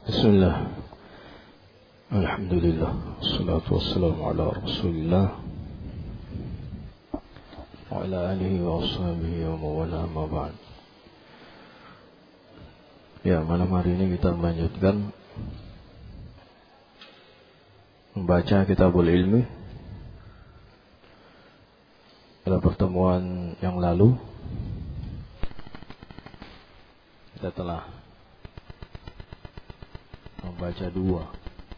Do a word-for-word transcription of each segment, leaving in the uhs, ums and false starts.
Bismillah. Alhamdulillah. Wassalatu wassalamu ala Rasulillah wa ala alihi wa ashabihi wa mawala ma ba'd. Ya, malam hari ini kita melanjutkan membaca Kitabul Ilmi. Pada pertemuan yang lalu kita telah membaca dua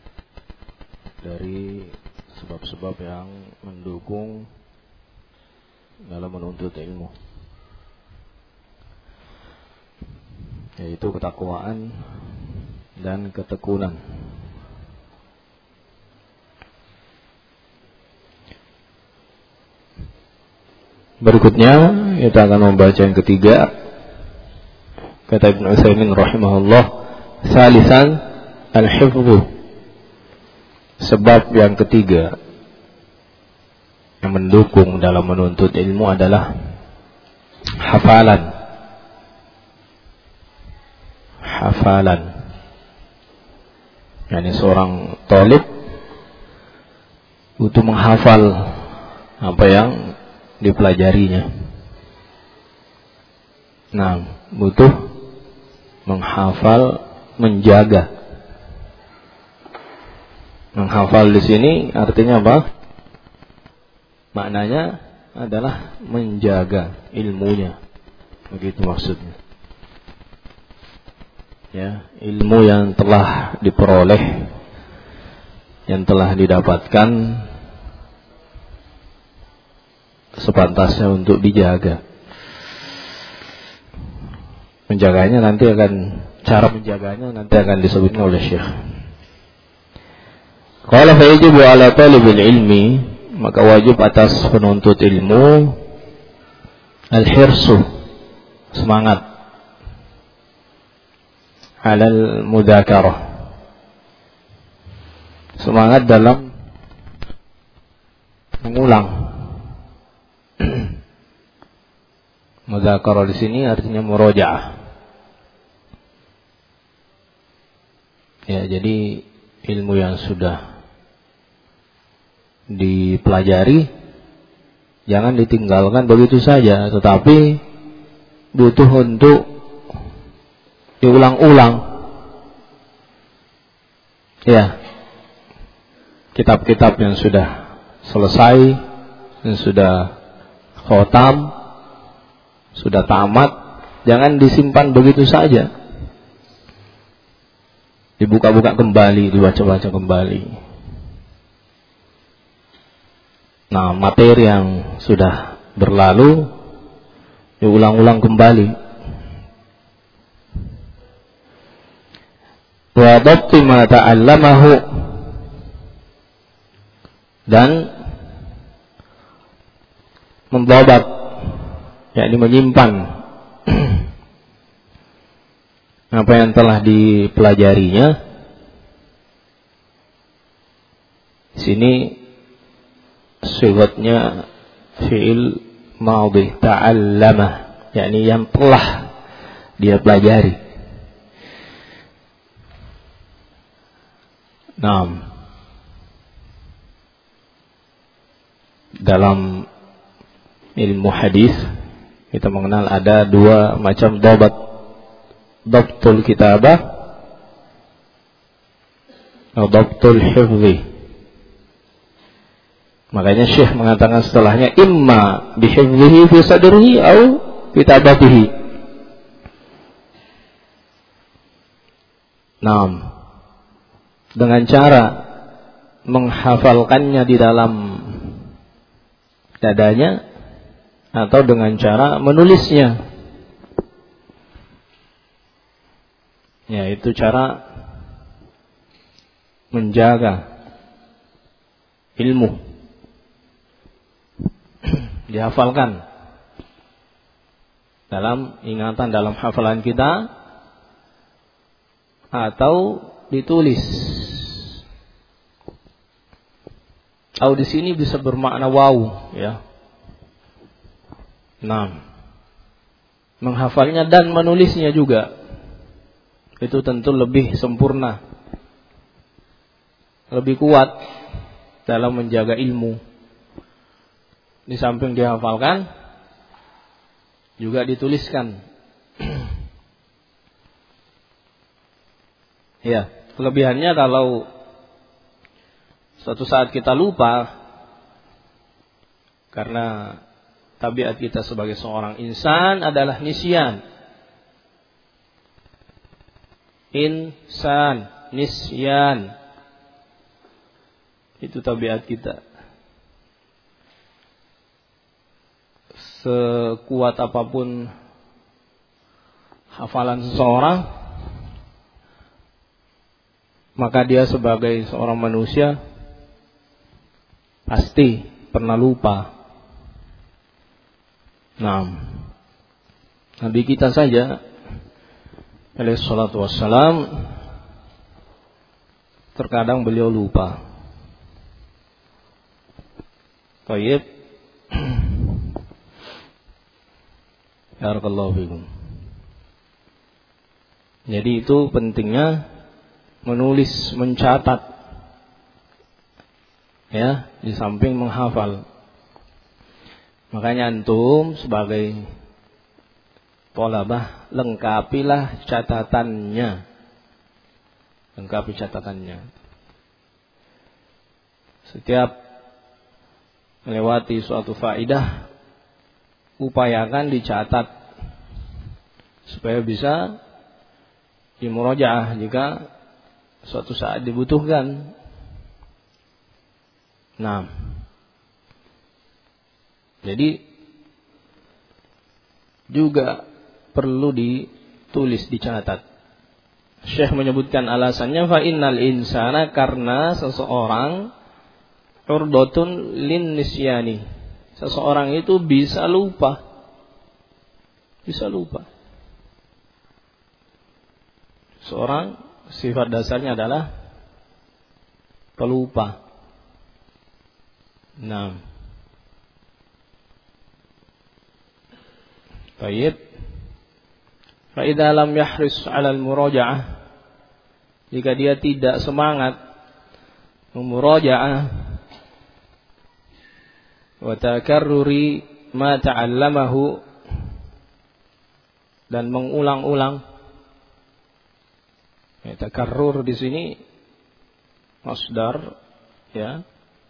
dari sebab-sebab yang mendukung dalam menuntut ilmu, yaitu ketakwaan dan ketekunan. Berikutnya kita akan membaca yang ketiga. Kata Ibnu Utsaimin rahimahullah, salisan al-hifdhu. Sebab yang ketiga yang mendukung dalam menuntut ilmu adalah hafalan. Hafalan. Yani seorang talib butuh menghafal apa yang dipelajarinya. Nah, butuh menghafal, menjaga. Menghafal di sini artinya apa? Maknanya adalah menjaga ilmunya. Begitu maksudnya. Ya, ilmu yang telah diperoleh, yang telah didapatkan, sepantasnya untuk dijaga. Menjaganya nanti akan, cara menjaganya nanti akan disebutkan oleh Syekh. Qala fa yajibu ala talibil ilmi, maka wajib atas penuntut ilmu al-hirsu, semangat, alal mudzakarah, semangat dalam mengulang. Mudzakarah di sini artinya murojaah. Ya, jadi ilmu yang sudah dipelajari jangan ditinggalkan begitu saja, tetapi butuh untuk diulang-ulang. Ya, kitab-kitab yang sudah selesai, yang sudah khotam, sudah tamat, jangan disimpan begitu saja. Dibuka-buka kembali, dibaca-baca kembali. Nah, materi yang sudah berlalu diulang-ulang kembali. Wa dhabti ma ta'allamahu, dan membabat, yakni menyimpan apa yang telah dipelajarinya. Di sini sifatnya fi'il madhi ta'allama, yakni yang telah dia pelajari. Nah, dalam ilmu hadis kita mengenal ada dua macam dhabat, dhabtul kitabah atau dhabtul hifdhi. Makanya Syekh mengatakan setelahnya imma bihifdhihi fi sadrihi au kitabatihi. Naam, dengan cara menghafalkannya di dalam dadanya atau dengan cara menulisnya. Ya, itu cara menjaga ilmu. Dihafalkan dalam ingatan, dalam hafalan kita, atau ditulis. Atau di sini bisa bermakna waw, ya. Nah, menghafalnya dan menulisnya juga. itu tentu lebih sempurna, lebih kuat dalam menjaga ilmu. Di samping dihafalkan, juga dituliskan. Ya, kelebihannya kalau suatu saat kita lupa, karena tabiat kita sebagai seorang insan adalah nisyan. Insan, nisyan. Itu tabiat kita. Sekuat apapun hafalan seseorang, maka dia sebagai seorang manusia pasti pernah lupa. Nah, Nabi kita saja alaihi salatu wassalam, terkadang beliau lupa. Baik. Barakallahu fikum. Jadi itu pentingnya menulis, mencatat, ya, di samping menghafal. Makanya antum sebagai thalabah, lengkapilah catatannya. Lengkapi catatannya. Setiap melewati suatu faidah, upayakan dicatat supaya bisa dimurajaah jika suatu saat dibutuhkan. Nah, jadi juga perlu ditulis, dicatat. Syekh menyebutkan alasannya, fa innal insana, karena seseorang urdotun lin nisyani, seseorang itu bisa lupa, bisa lupa. Seorang sifat dasarnya adalah pelupa. Nah, baik. Fa idza lam yahris 'ala al-muraja'ah, jika dia tidak semangat memuraja'ah wa takarruri ma ta'allamahu, dan mengulang-ulang. Ya, takarrur di sini masdar, ya.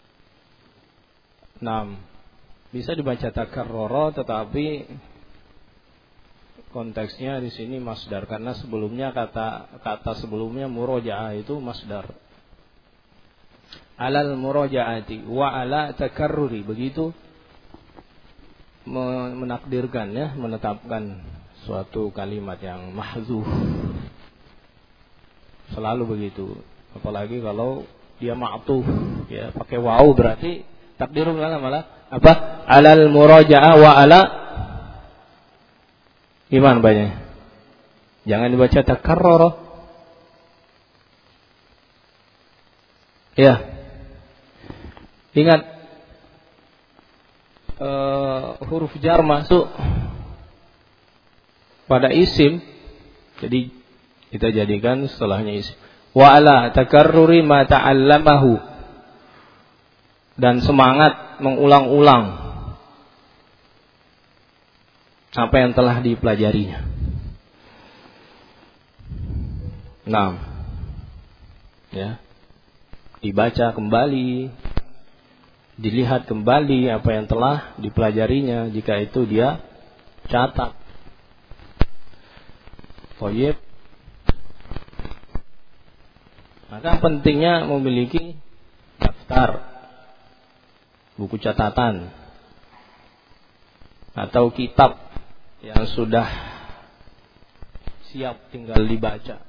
Nah, bisa dibaca takarrara, tetapi konteksnya di sini masdar, karena sebelumnya kata kata sebelumnya murajaah itu masdar. Alal murajaati wa ala takarruri, begitu menakdirkan, ya, menetapkan suatu kalimat yang mahdzuf. Selalu begitu. Apalagi kalau dia ma'tuf, ya, pakai waw, berarti takdirnya malah apa? Alal murajaah wa ala, gimana banyak? Jangan dibaca takarrara. Ya. Ingat, uh, huruf jar masuk pada isim, jadi kita jadikan setelahnya isim. Wa ala takarruri ma ta'allamahu, dan semangat mengulang-ulang apa yang telah dipelajarinya. Nah, ya, dibaca kembali, dilihat kembali apa yang telah dipelajarinya, jika itu dia catat. Toyib. Maka pentingnya memiliki daftar, buku catatan, atau kitab yang sudah siap tinggal dibaca.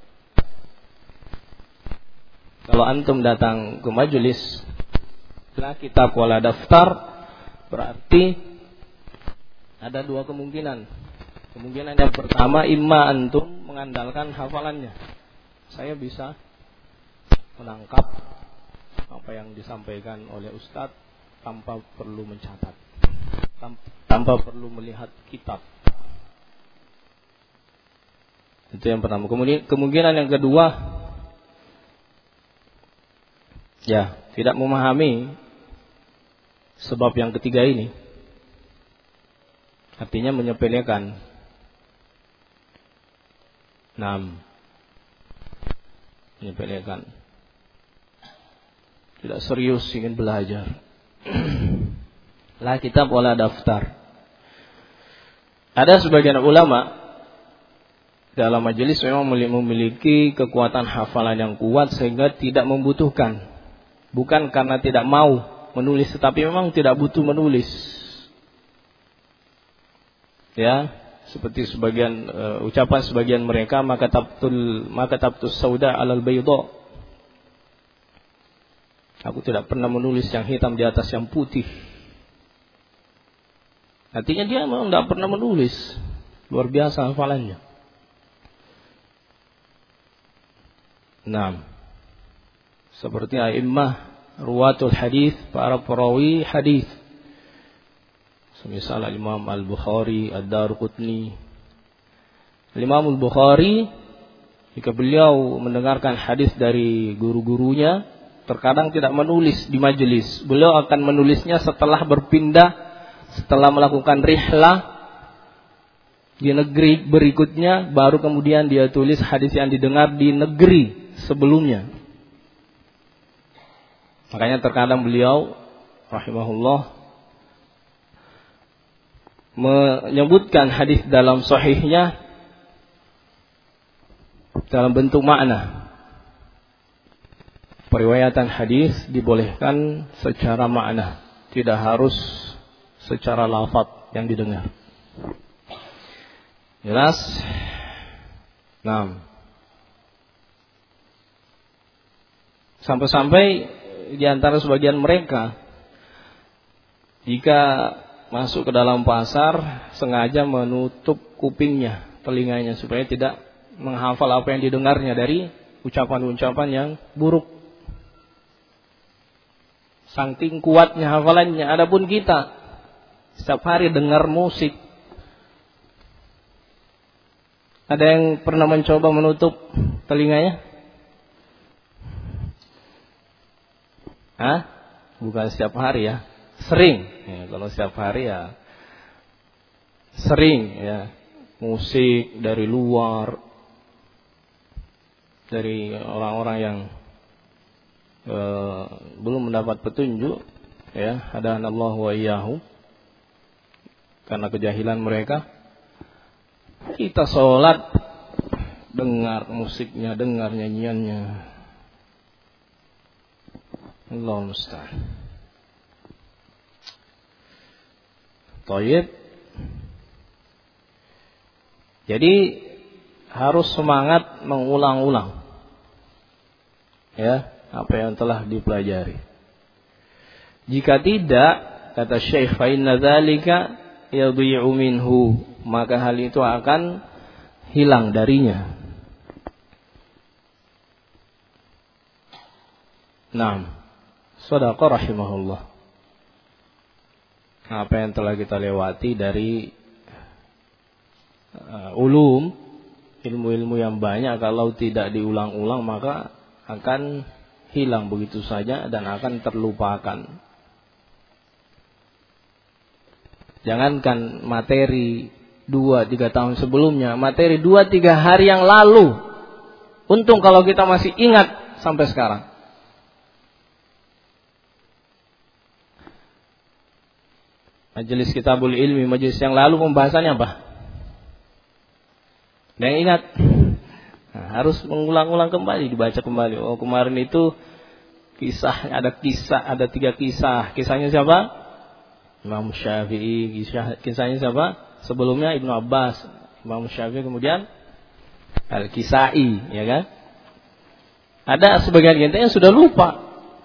Kalau antum datang ke majelis, setelah kitab wala daftar, berarti ada dua kemungkinan. Kemungkinan yang pertama, imma antum mengandalkan hafalannya. Saya bisa menangkap apa yang disampaikan oleh ustadz tanpa perlu mencatat, tanpa perlu melihat kitab. Itu yang pertama. Kemudian kemungkinan yang kedua, ya, tidak memahami sebab yang ketiga ini. Artinya menyepelekan. Enam. Menyepelekan. Tidak serius ingin belajar. La kitab wala daftar. Ada sebagian ulama dalam majelis memang memiliki kekuatan hafalan yang kuat sehingga tidak membutuhkan. Bukan karena tidak mau menulis, tetapi memang tidak butuh menulis. Ya, seperti sebagian uh, ucapan sebagian mereka, maka tabtul maka tabtus sauda alal bayda. Aku tidak pernah menulis yang hitam di atas yang putih. Artinya dia memang tidak pernah menulis. Luar biasa hafalannya. Nah, seperti a'immah ruwatul hadis, para perawi hadis. Semisal Imam Al-Bukhari, Ad-Darqutni. Imam Al-Bukhari, jika beliau mendengarkan hadis dari guru-gurunya, terkadang tidak menulis di majelis. Beliau akan menulisnya setelah berpindah, setelah melakukan rihlah di negeri berikutnya, baru kemudian dia tulis hadis yang didengar di negeri sebelumnya. Makanya terkadang beliau rahimahullah menyebutkan hadis dalam sahihnya dalam bentuk makna. Periwayatan hadis dibolehkan secara makna, tidak harus secara lafaz yang didengar. Jelas? Nah, sampai-sampai di antara sebagian mereka, jika masuk ke dalam pasar, sengaja menutup kupingnya, telinganya, supaya tidak menghafal apa yang didengarnya dari ucapan-ucapan yang buruk. Saking kuatnya hafalannya. Adapun kita, setiap hari dengar musik. Ada yang pernah mencoba menutup telinganya? Hah? Bukan setiap hari ya. Sering. Ya, kalau setiap hari ya sering ya. Musik dari luar, dari orang-orang yang eh, belum mendapat petunjuk, ya, hadanallahu wa iyyahu, karena kejahilan mereka. Kita sholat dengar musiknya, dengar nyanyiannya. Allahu musta'an. Thayyib. Jadi harus semangat mengulang-ulang, ya, apa yang telah dipelajari. Jika tidak, kata Syekh, fa inna dzalika yadhi'u minhu, maka hal itu akan hilang darinya. Naam. Shadaqa rahimahullah. Apa yang telah kita lewati dari uh, ulum, ilmu-ilmu yang banyak, kalau tidak diulang-ulang maka akan hilang begitu saja dan akan terlupakan. Jangankan materi dua tiga tahun sebelumnya, materi dua tiga hari yang lalu, untung kalau kita masih ingat sampai sekarang. Majelis Kitabul Ilmi, majelis yang lalu pembahasannya apa? Ada yang ingat? Nah, harus mengulang-ulang kembali, dibaca kembali. Oh, kemarin itu kisah, ada kisah, ada tiga kisah. Kisahnya siapa? Imam Syafi'i. Kisah, kisahnya siapa? Sebelumnya Ibnu Abbas, Imam Syafi'i, kemudian Al-Kisai, ya kan? Ada sebagian kita yang sudah lupa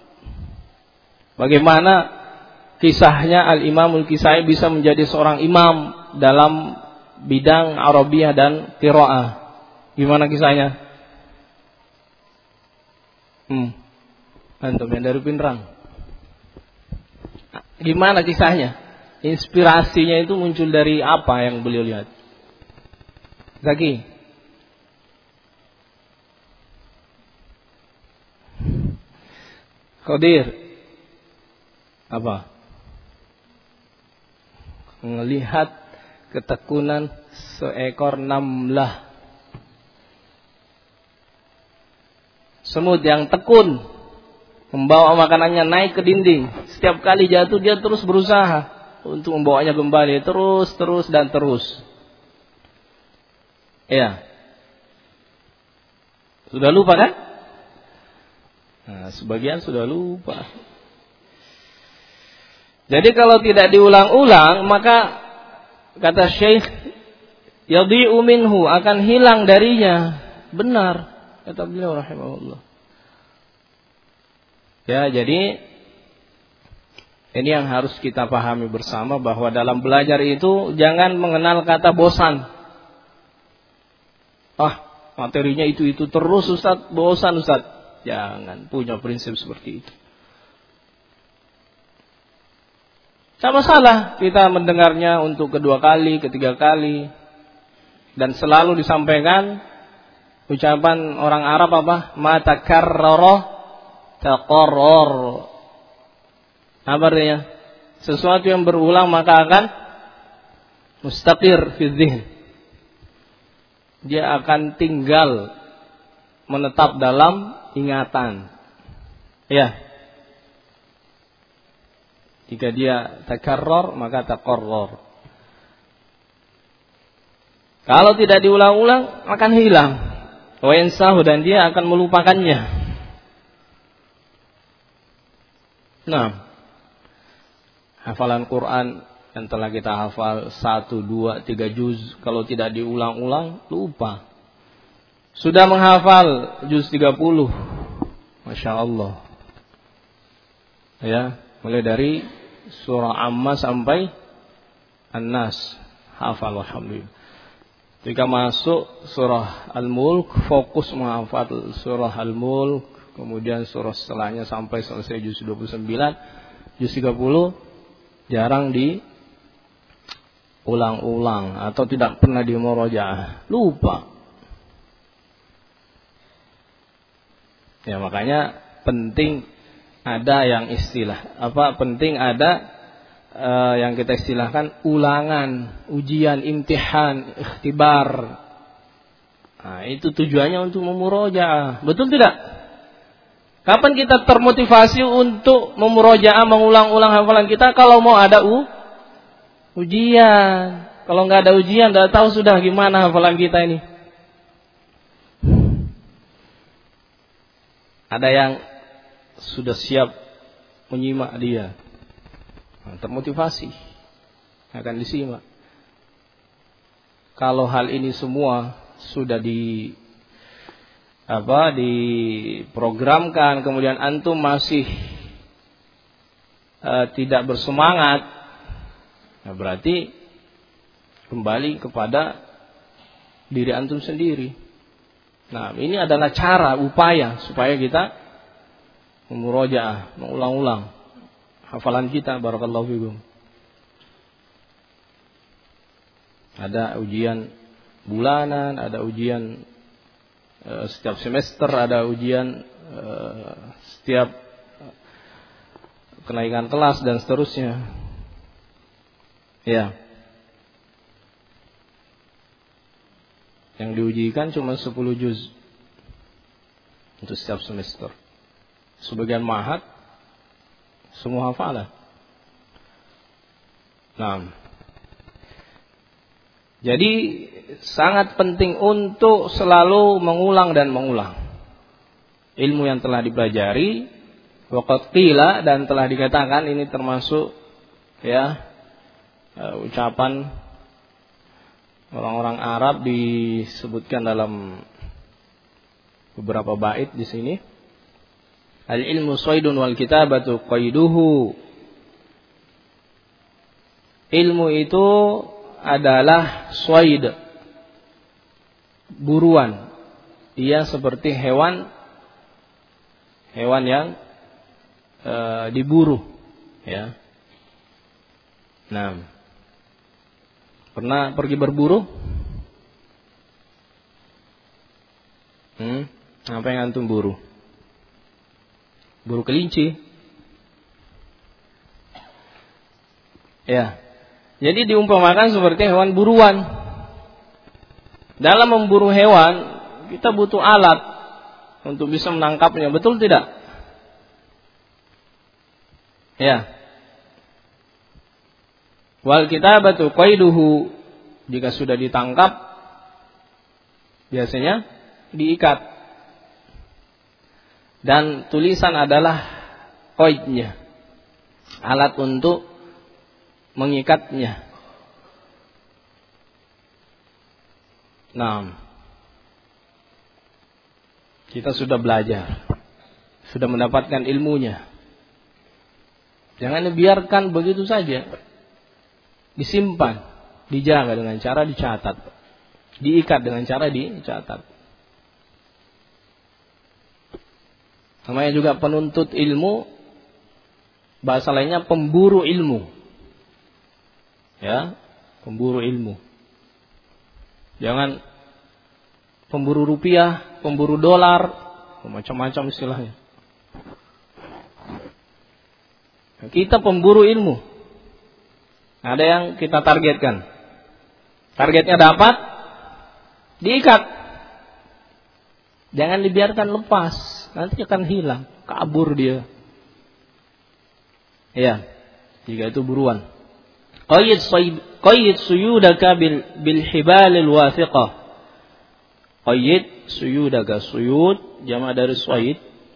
bagaimana kisahnya Al-Imamul Kisai bisa menjadi seorang imam dalam bidang Arabiyah dan Qiraah. Gimana kisahnya? Hmm. Antum yang dari Pinrang. Gimana kisahnya? Inspirasinya itu muncul dari apa yang beliau lihat? Zaki. Qadir. Apa? Melihat ketekunan seekor namlah. Semut yang tekun membawa makanannya naik ke dinding. Setiap kali jatuh dia terus berusaha untuk membawanya kembali, terus, terus dan terus. Ya. Sudah lupa kan? Nah, sebagian sudah lupa. Jadi kalau tidak diulang-ulang, maka kata Syekh, yadhi'u minhu, akan hilang darinya. Benar, kata beliau rahimahullah. Ya, jadi ini yang harus kita pahami bersama, bahwa dalam belajar itu jangan mengenal kata bosan. Ah, materinya itu-itu terus Ustaz, bosan Ustaz. Jangan punya prinsip seperti itu. Sama salah kita mendengarnya untuk kedua kali, ketiga kali, dan selalu disampaikan ucapan orang Arab apa? Ma takarrara taqarrar. Apa artinya? Sesuatu yang berulang maka akan mustaqir fi dzihn. Dia akan tinggal menetap dalam ingatan. Ya. Jika dia takarrar maka taqarrar. Kalau tidak diulang-ulang akan hilang. Wa yansahu, dan dia akan melupakannya. Nah, hafalan Quran yang telah kita hafal satu, dua, tiga juz, kalau tidak diulang-ulang lupa. Sudah menghafal juz tiga puluh, Masya Allah. Ya, mulai dari surah Amma sampai An-Nas hafal, alhamdulillah. Ketika masuk surah Al-Mulk, fokus menghafal surah Al-Mulk, kemudian surah setelahnya sampai selesai juz dua puluh sembilan, juz tiga puluh jarang diulang-ulang atau tidak pernah dimurajaah, lupa. Ya, makanya penting ada yang istilah apa? Penting ada uh, yang kita istilahkan ulangan, ujian, imtihan, ikhtibar. Nah, itu tujuannya untuk memurajaah. Betul tidak? Kapan kita termotivasi untuk memurojaah, mengulang-ulang hafalan kita? Kalau mau ada u, ujian. Kalau nggak ada ujian, nggak tahu sudah gimana hafalan kita ini. Ada yang sudah siap menyimak dia, nah, termotivasi akan disimak. Kalau hal ini semua sudah di apa diprogramkan, kemudian antum masih uh, tidak bersemangat, nah berarti kembali kepada diri antum sendiri. Nah, ini adalah cara, upaya supaya kita memurojaah, mengulang-ulang hafalan kita. Barakallahu fikum. Ada ujian bulanan, ada ujian setiap semester, ada ujian uh, setiap kenaikan kelas dan seterusnya. Ya. Yang diujikan cuma sepuluh juz untuk setiap semester. Sebagian mahat semua hafalan. Nah, jadi sangat penting untuk selalu mengulang dan mengulang ilmu yang telah dipelajari. Waqad qila, dan telah dikatakan ini termasuk ya uh, ucapan orang-orang Arab, disebutkan dalam beberapa bait di sini. Al ilmu saydun wal kitabatu qayduhu. Ilmu itu adalah swaid, buruan. Ia seperti hewan hewan yang e, diburu, ya. Nah, pernah pergi berburu? Hmm, apa yang antum buru? Buru kelinci. Ya. Jadi diumpamakan seperti hewan buruan. Dalam memburu hewan, kita butuh alat untuk bisa menangkapnya, betul tidak? Ya. Wal kitabatu qaiduhu, jika sudah ditangkap biasanya diikat. Dan tulisan adalah qaidnya, alat untuk mengikatnya. Nah, kita sudah belajar, sudah mendapatkan ilmunya. Jangan dibiarkan begitu saja. Disimpan, dijaga dengan cara dicatat, diikat dengan cara dicatat. Namanya juga penuntut ilmu, bahasa lainnya pemburu ilmu. Ya, pemburu ilmu. Jangan pemburu rupiah, pemburu dolar, macam-macam istilahnya. Kita pemburu ilmu. Ada yang kita targetkan. Targetnya dapat, diikat. Jangan dibiarkan lepas, nanti akan hilang, kabur dia. Ya, jika itu buruan. Qayyid qayyid suyudaka bil bil hibalil wathiqah. Qayyid suyudaka, suyud jamak dari suaid.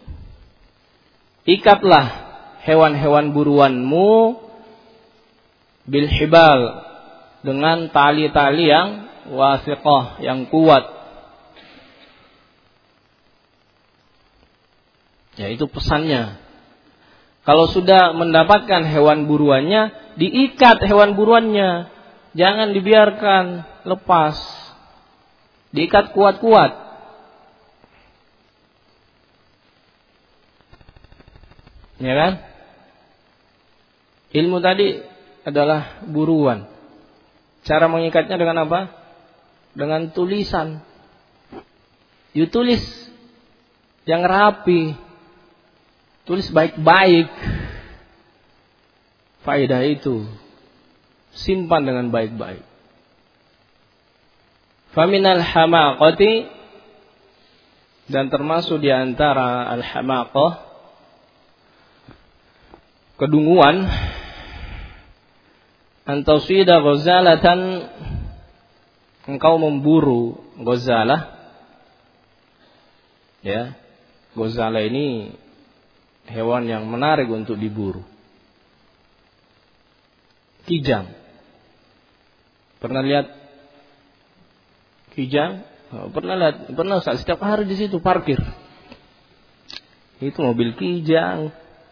Ikatlah hewan-hewan buruanmu bil hibal, dengan tali-tali yang wathiqah, yang kuat. Ya, itu pesannya. Kalau sudah mendapatkan hewan buruannya, diikat hewan buruannya. Jangan dibiarkan lepas. Diikat kuat-kuat. Ya kan? Ilmu tadi adalah buruan. Cara mengikatnya dengan apa? Dengan tulisan. You tulis yang rapi. Tulis baik-baik. Faedah itu simpan dengan baik-baik. Faminal hamaqati, dan termasuk di antara al-hamaqah, kedunguan, antasida ghazalatan, engkau memburu ghazalah. Ya, ghazalah ini hewan yang menarik untuk diburu. Kijang. Pernah lihat kijang? Oh, pernah lihat? Pernah, setiap hari di situ parkir. Itu mobil kijang.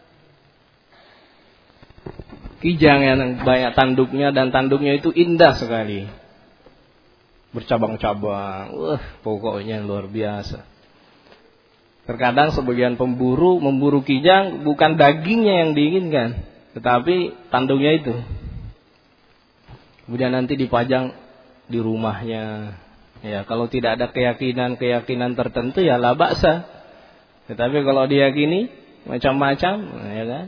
Kijang yang banyak tanduknya, dan tanduknya itu indah sekali. Bercabang-cabang. Wah, pokoknya luar biasa. Terkadang sebagian pemburu memburu kijang bukan dagingnya yang diinginkan, tetapi tanduknya itu. Kemudian nanti dipajang di rumahnya. Ya, kalau tidak ada keyakinan-keyakinan tertentu ya la ba'sa. Tetapi kalau diyakini macam-macam, ya kan?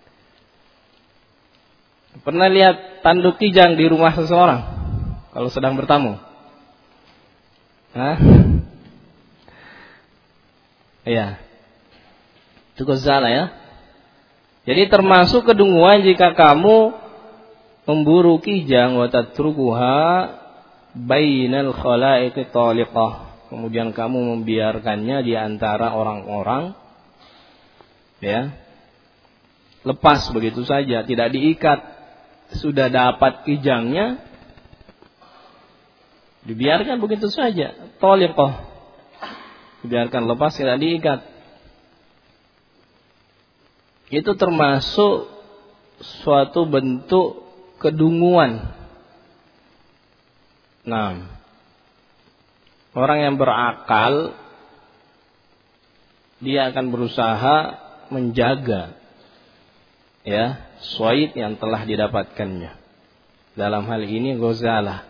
Pernah lihat tanduk kijang di rumah seseorang kalau sedang bertamu? Hah? Iya. Itu ghazalah ya. Jadi termasuk kedunguan jika kamu memburu kijang wa tatrukuha bainal khalaiqi taliqah. Kemudian kamu membiarkannya di antara orang-orang, ya. Lepas begitu saja, tidak diikat. Sudah dapat kijangnya, dibiarkan begitu saja, taliqah. Dibiarkan lepas, tidak diikat. Itu termasuk suatu bentuk kedunguan. Nah, orang yang berakal, dia akan berusaha menjaga, ya, suaid yang telah didapatkannya. Dalam hal ini ghazalah.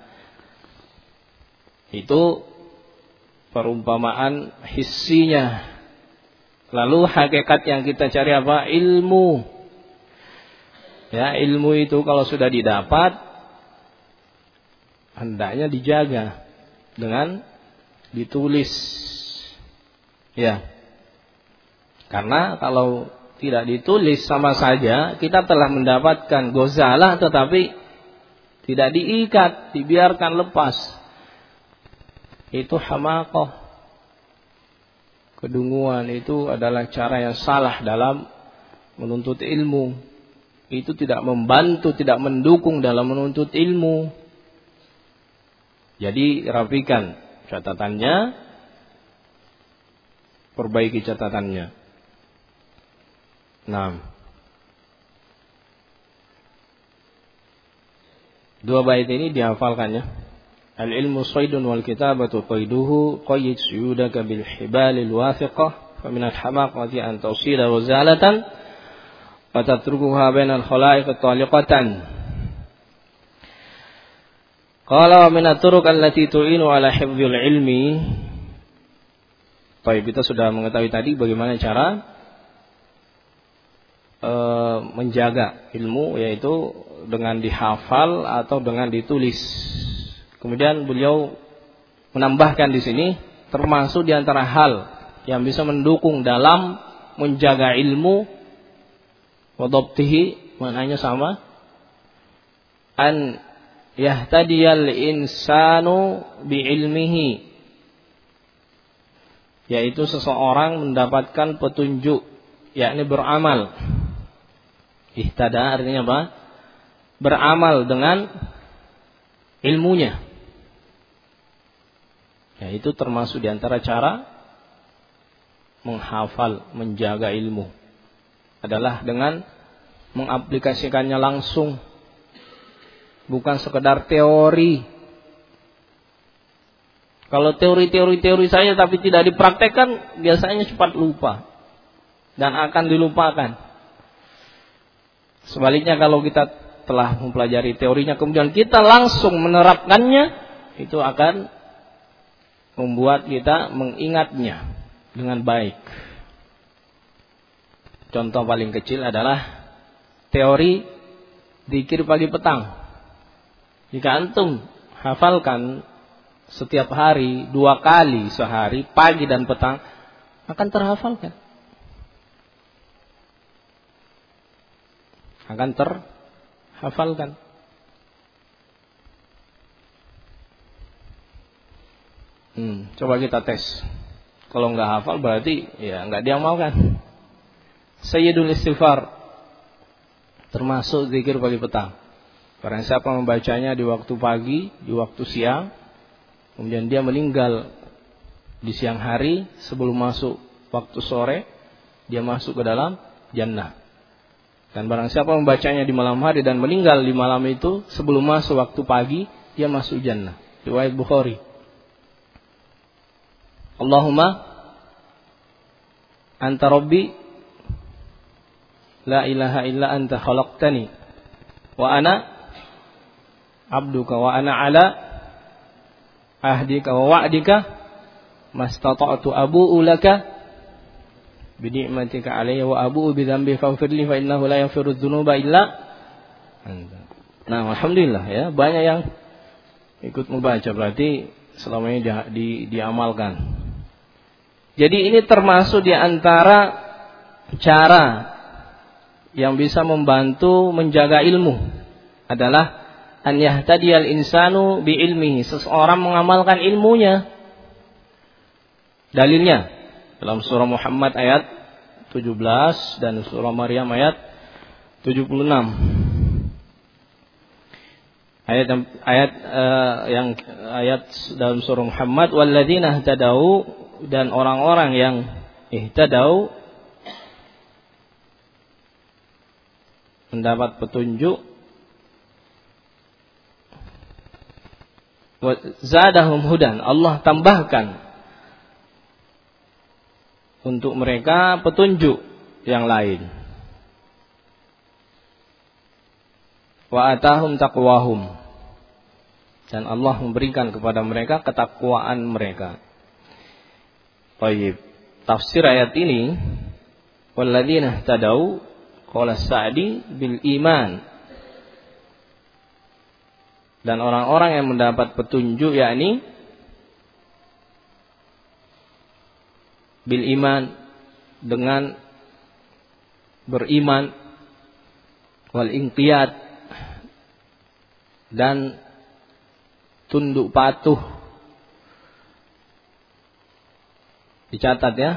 Itu perumpamaan hissinya. Lalu hakikat yang kita cari apa? Ilmu. Ya, ilmu itu kalau sudah didapat hendaknya dijaga dengan ditulis. Ya. Karena kalau tidak ditulis sama saja kita telah mendapatkan gozalah tetapi tidak diikat, dibiarkan lepas. Itu hamaqah. Kedunguan itu adalah cara yang salah dalam menuntut ilmu. Itu tidak membantu, tidak mendukung dalam menuntut ilmu. Jadi rapikan catatannya, perbaiki catatannya. Nah, dua bait ini dihafalkannya. Al-ilmu saydun wal kitabatu qayduhu qayyid suyudaka bil hibalil wathiqah fa min al-hamaqati an tawsila wazalatan wa tatrukuha bainal khalaiq taliqatan. Qala wa min at-turuq allati tu'inu ala hifdzil ilmi. Baik, kita sudah mengetahui tadi bagaimana cara e, menjaga ilmu, yaitu dengan dihafal atau dengan ditulis. Kemudian beliau menambahkan di sini termasuk di antara hal yang bisa mendukung dalam menjaga ilmu wa dhabtihi, maknanya sama, an yahtadiyal insanu bi ilmihi, yaitu seseorang mendapatkan petunjuk, yakni beramal. Ihtada artinya apa? Beramal dengan ilmunya. Ya, itu termasuk di antara cara menghafal, menjaga ilmu adalah dengan mengaplikasikannya langsung, bukan sekedar teori. Kalau teori-teori-teori saya tapi tidak dipraktekkan, biasanya cepat lupa dan akan dilupakan. Sebaliknya kalau kita telah mempelajari teorinya kemudian kita langsung menerapkannya, itu akan membuat kita mengingatnya dengan baik. Contoh paling kecil adalah teori zikir pagi petang. Jika antum hafalkan setiap hari dua kali sehari, pagi dan petang, akan terhafalkan. Akan terhafalkan. Hmm, coba kita tes. Kalau nggak hafal berarti ya nggak diamalkan. Sayyidul istighfar termasuk zikir pagi petang. Barang siapa membacanya di waktu pagi, di waktu siang, kemudian dia meninggal di siang hari sebelum masuk waktu sore, dia masuk ke dalam jannah. Dan barang siapa membacanya di malam hari dan meninggal di malam itu sebelum masuk waktu pagi, dia masuk jannah. Riwayat Bukhari. Allahumma anta rabbi la ilaha illa anta khalaqtani wa ana abduka wa ana ala ahdika wa wa'dika mastata'tu abu'u laka bi ni'matika alayya wa abu'u bi dhanbi faghfir li fa innahu la yaghfiru dzunuba illa anta. Nah, alhamdulillah ya, banyak yang ikut membaca, berarti selama ini di, di, diamalkan. Jadi ini termasuk di antara cara yang bisa membantu menjaga ilmu adalah an yahtadiyal insanu bi ilmihi, seseorang mengamalkan ilmunya. Dalilnya dalam surah Muhammad ayat tujuh belas dan surah Maryam ayat tujuh puluh enam. Ayat ayat uh, yang ayat dalam surah Muhammad, walladzina ihtadau, dan orang-orang yang ihtadau mendapat petunjuk, wa zadahum hudan, Allah tambahkan untuk mereka petunjuk yang lain. Wa atahum taqwahum, dan Allah memberikan kepada mereka ketakwaan mereka. Baik, tafsir ayat ini, walladzina ihtadau qala Sa'di bil iman. Dan orang-orang yang mendapat petunjuk yakni bil iman, dengan beriman, wal inqiyad, dan tunduk patuh. Dicatat ya.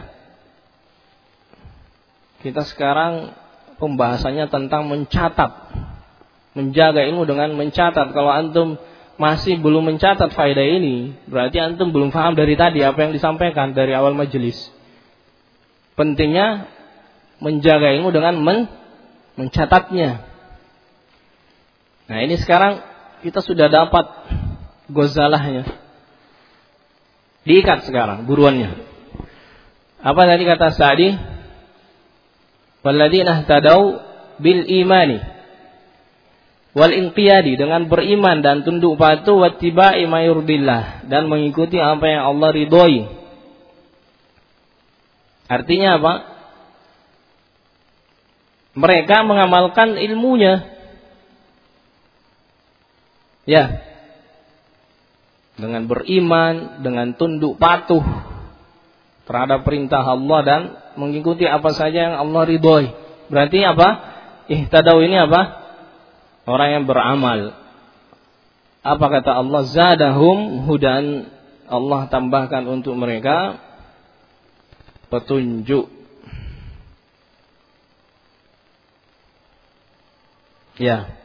Kita sekarang pembahasannya tentang mencatat, menjaga ilmu dengan mencatat. Kalau antum masih belum mencatat faedah ini, berarti antum belum paham dari tadi apa yang disampaikan dari awal majelis. Pentingnya menjaga ilmu dengan men- mencatatnya. Nah, ini sekarang kita sudah dapat gozalahnya. Diikat sekarang buruannya. Apa tadi kata Sa'di? Walladzina ihtadau bil imani wal inqiyadi, dengan beriman dan tunduk patuh, wattiba'i ma yurdillah, dan mengikuti apa yang Allah ridhoi. Artinya apa? Mereka mengamalkan ilmunya. Ya. Dengan beriman, dengan tunduk patuh terhadap perintah Allah dan mengikuti apa saja yang Allah ridhoi. Berarti apa? Ihtadau ini apa? Orang yang beramal. Apa kata Allah? Zadahum hudan. Allah tambahkan untuk mereka petunjuk. Ya.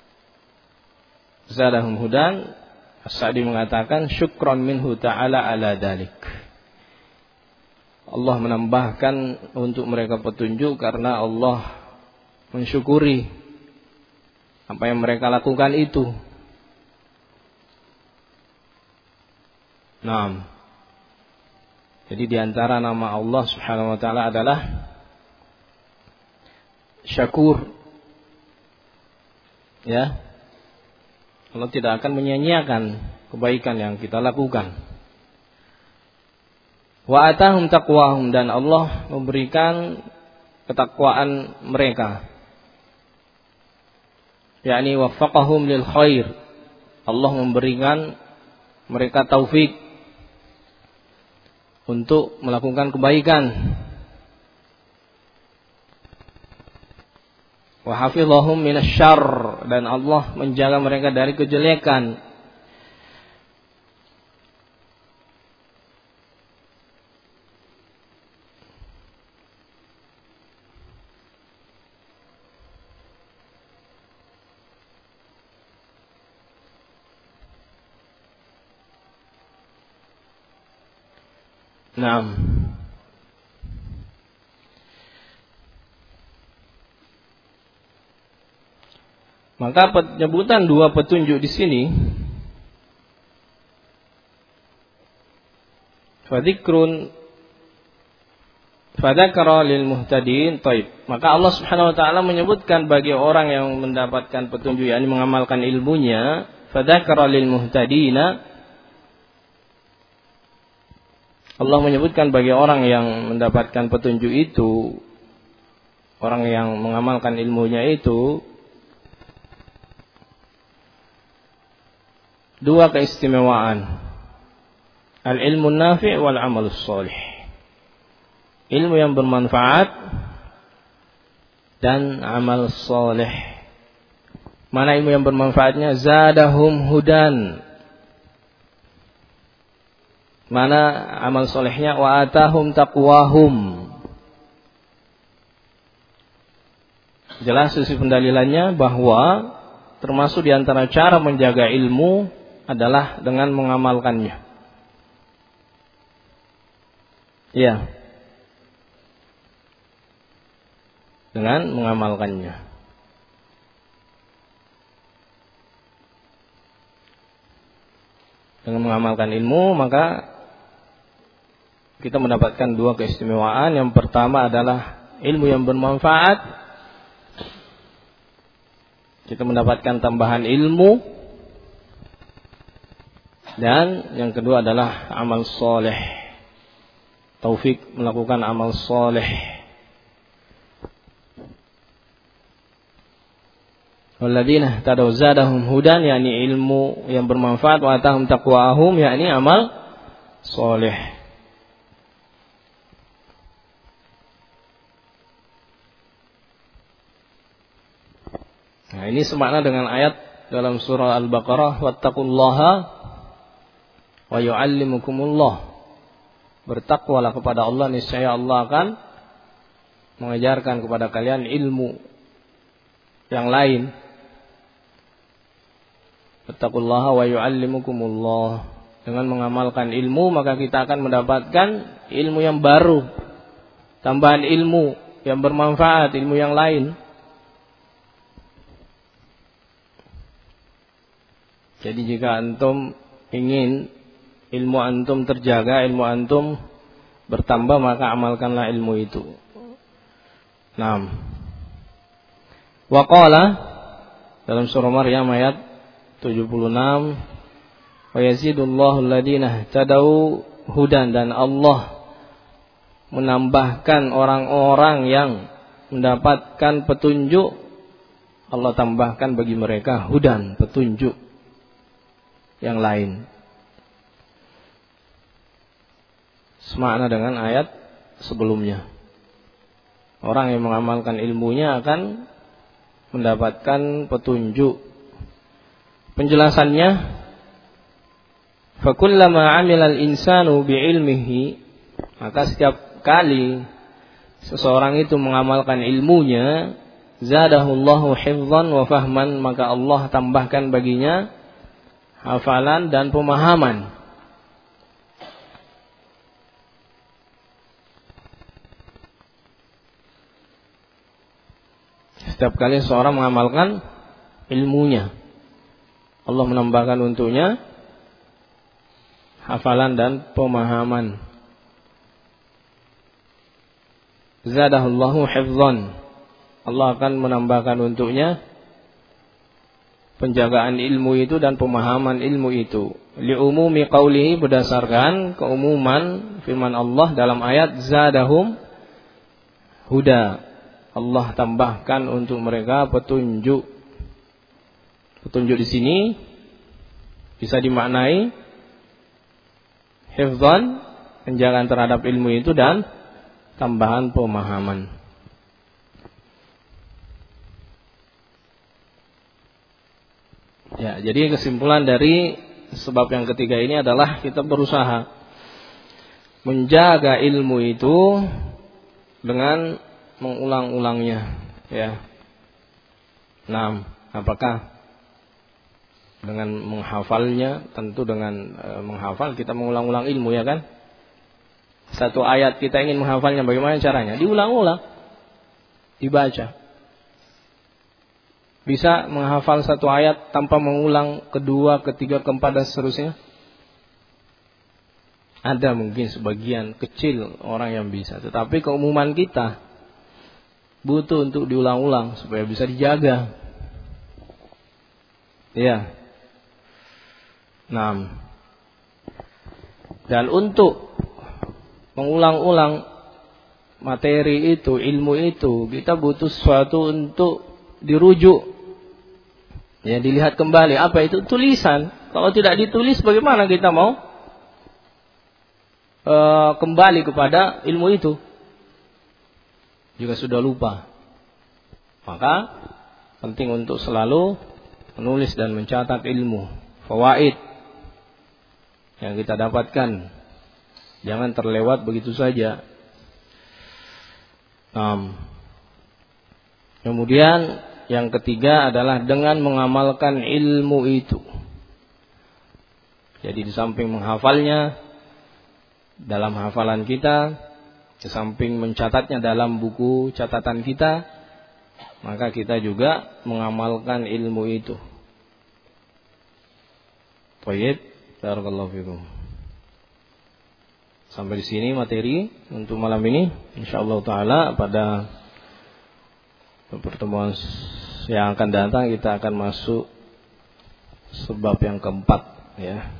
Zadahum hudan. As-Sa'di mengatakan syukran minhu ta'ala ala dalik. Allah menambahkan untuk mereka petunjuk karena Allah mensyukuri apa yang mereka lakukan itu. Naam. Jadi di antara nama Allah Subhanahu wa taala adalah Syakur. Ya. Allah tidak akan menyia-nyiakan kebaikan yang kita lakukan. Wa atahum taqwahum, dan Allah memberikan ketakwaan mereka. yakni waffaqahum lil khair. Allah memberikan mereka taufik untuk melakukan kebaikan. Wa hafizahum minasyarr, dan Allah menjaga mereka dari kejelekan. Naam. Maka penyebutan dua petunjuk di sini, fadikrun fadzakara lil muhtadin, taib. Maka Allah Subhanahu wa taala menyebutkan bagi orang yang mendapatkan petunjuk, yakni mengamalkan ilmunya, fadzakara lil muhtadina. Allah menyebutkan bagi orang yang mendapatkan petunjuk itu, orang yang mengamalkan ilmunya itu, dua keistimewaan. Al-ilmu nafi' wal amalus shalih. Ilmu yang bermanfaat dan amal shalih. Mana ilmu yang bermanfaatnya? Zadahum hudan. Mana amal solehnya? Wa atahum taqwahum. Jelas sisi pendalilannya bahwa termasuk di antara cara menjaga ilmu adalah dengan mengamalkannya. Ya. Dengan mengamalkannya. Dengan mengamalkan ilmu, maka kita mendapatkan dua keistimewaan. Yang pertama adalah ilmu yang bermanfaat. Kita mendapatkan tambahan ilmu. Dan yang kedua adalah amal soleh. Taufik melakukan amal soleh. Walladzina tadaw zadahum hudan, yakni ilmu yang bermanfaat, wa atahum taqwahum, yakni amal soleh. Nah, ini semakna dengan ayat dalam surah Al-Baqarah, wattaqullaha wa yu'allimukumullah. Bertakwalah kepada Allah, niscaya Allah akan mengajarkan kepada kalian ilmu yang lain. Wattaqullaha wa yu'allimukumullah. Dengan mengamalkan ilmu, maka kita akan mendapatkan ilmu yang baru, tambahan ilmu yang bermanfaat, ilmu yang lain. Jadi jika antum ingin ilmu antum terjaga, ilmu antum bertambah, maka amalkanlah ilmu itu. Naam. Wa qala dalam surah Maryam ayat tujuh puluh enam, wa yazidullahu alladziina ihtadaw hudan, dan Allah menambahkan orang-orang yang mendapatkan petunjuk, Allah tambahkan bagi mereka hudan, petunjuk yang lain. Semakna dengan ayat sebelumnya. Orang yang mengamalkan ilmunya akan mendapatkan petunjuk. Penjelasannya, fakullama 'amila al-insanu bi'ilmihi, maka setiap kali seseorang itu mengamalkan ilmunya, zadahullahu hifdzan wa fahman, maka Allah tambahkan baginya hafalan dan pemahaman. Setiap kali seorang mengamalkan ilmunya, Allah menambahkan untuknya hafalan dan pemahaman. Zadahullahu hifdzan, Allah akan menambahkan untuknya penjagaan ilmu itu dan pemahaman ilmu itu. Li'umumi qawlihi, berdasarkan keumuman firman Allah dalam ayat zadahum huda, Allah tambahkan untuk mereka petunjuk. Petunjuk di sini bisa dimaknai hifdzan, penjagaan terhadap ilmu itu, dan tambahan pemahaman. Ya, jadi kesimpulan dari sebab yang ketiga ini adalah kita berusaha menjaga ilmu itu dengan mengulang-ulangnya, ya. Nah, apakah dengan menghafalnya? Tentu dengan e, menghafal kita mengulang-ulang ilmu, ya kan? Satu ayat kita ingin menghafalnya, bagaimana caranya? Diulang-ulang, dibaca. Bisa menghafal satu ayat tanpa mengulang kedua, ketiga, keempat dan seterusnya? Ada mungkin sebagian kecil orang yang bisa, tetapi keumuman kita butuh untuk diulang-ulang supaya bisa dijaga. Ya. Nah, dan untuk mengulang-ulang materi itu, ilmu itu, kita butuh sesuatu untuk dirujuk. Ya, dilihat kembali. Apa itu? Tulisan. Kalau tidak ditulis, bagaimana kita mau e, kembali kepada ilmu itu jika sudah lupa? Maka penting untuk selalu menulis dan mencatat ilmu, fawaid yang kita dapatkan. Jangan terlewat begitu saja. Um, kemudian yang ketiga adalah dengan mengamalkan ilmu itu. Jadi di samping menghafalnya dalam hafalan kita, di samping mencatatnya dalam buku catatan kita, maka kita juga mengamalkan ilmu itu. Baik, barakallahu fikum. Sampai di sini materi untuk malam ini. Insyaallah taala pada pertemuan yang akan datang kita akan masuk sebab yang keempat, ya.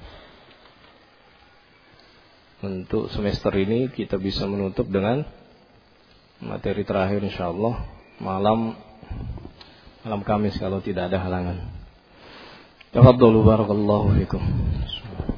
Untuk semester ini kita bisa menutup dengan materi terakhir insyaallah malam malam Kamis kalau tidak ada halangan. Tafadhalu barakallahu fikum.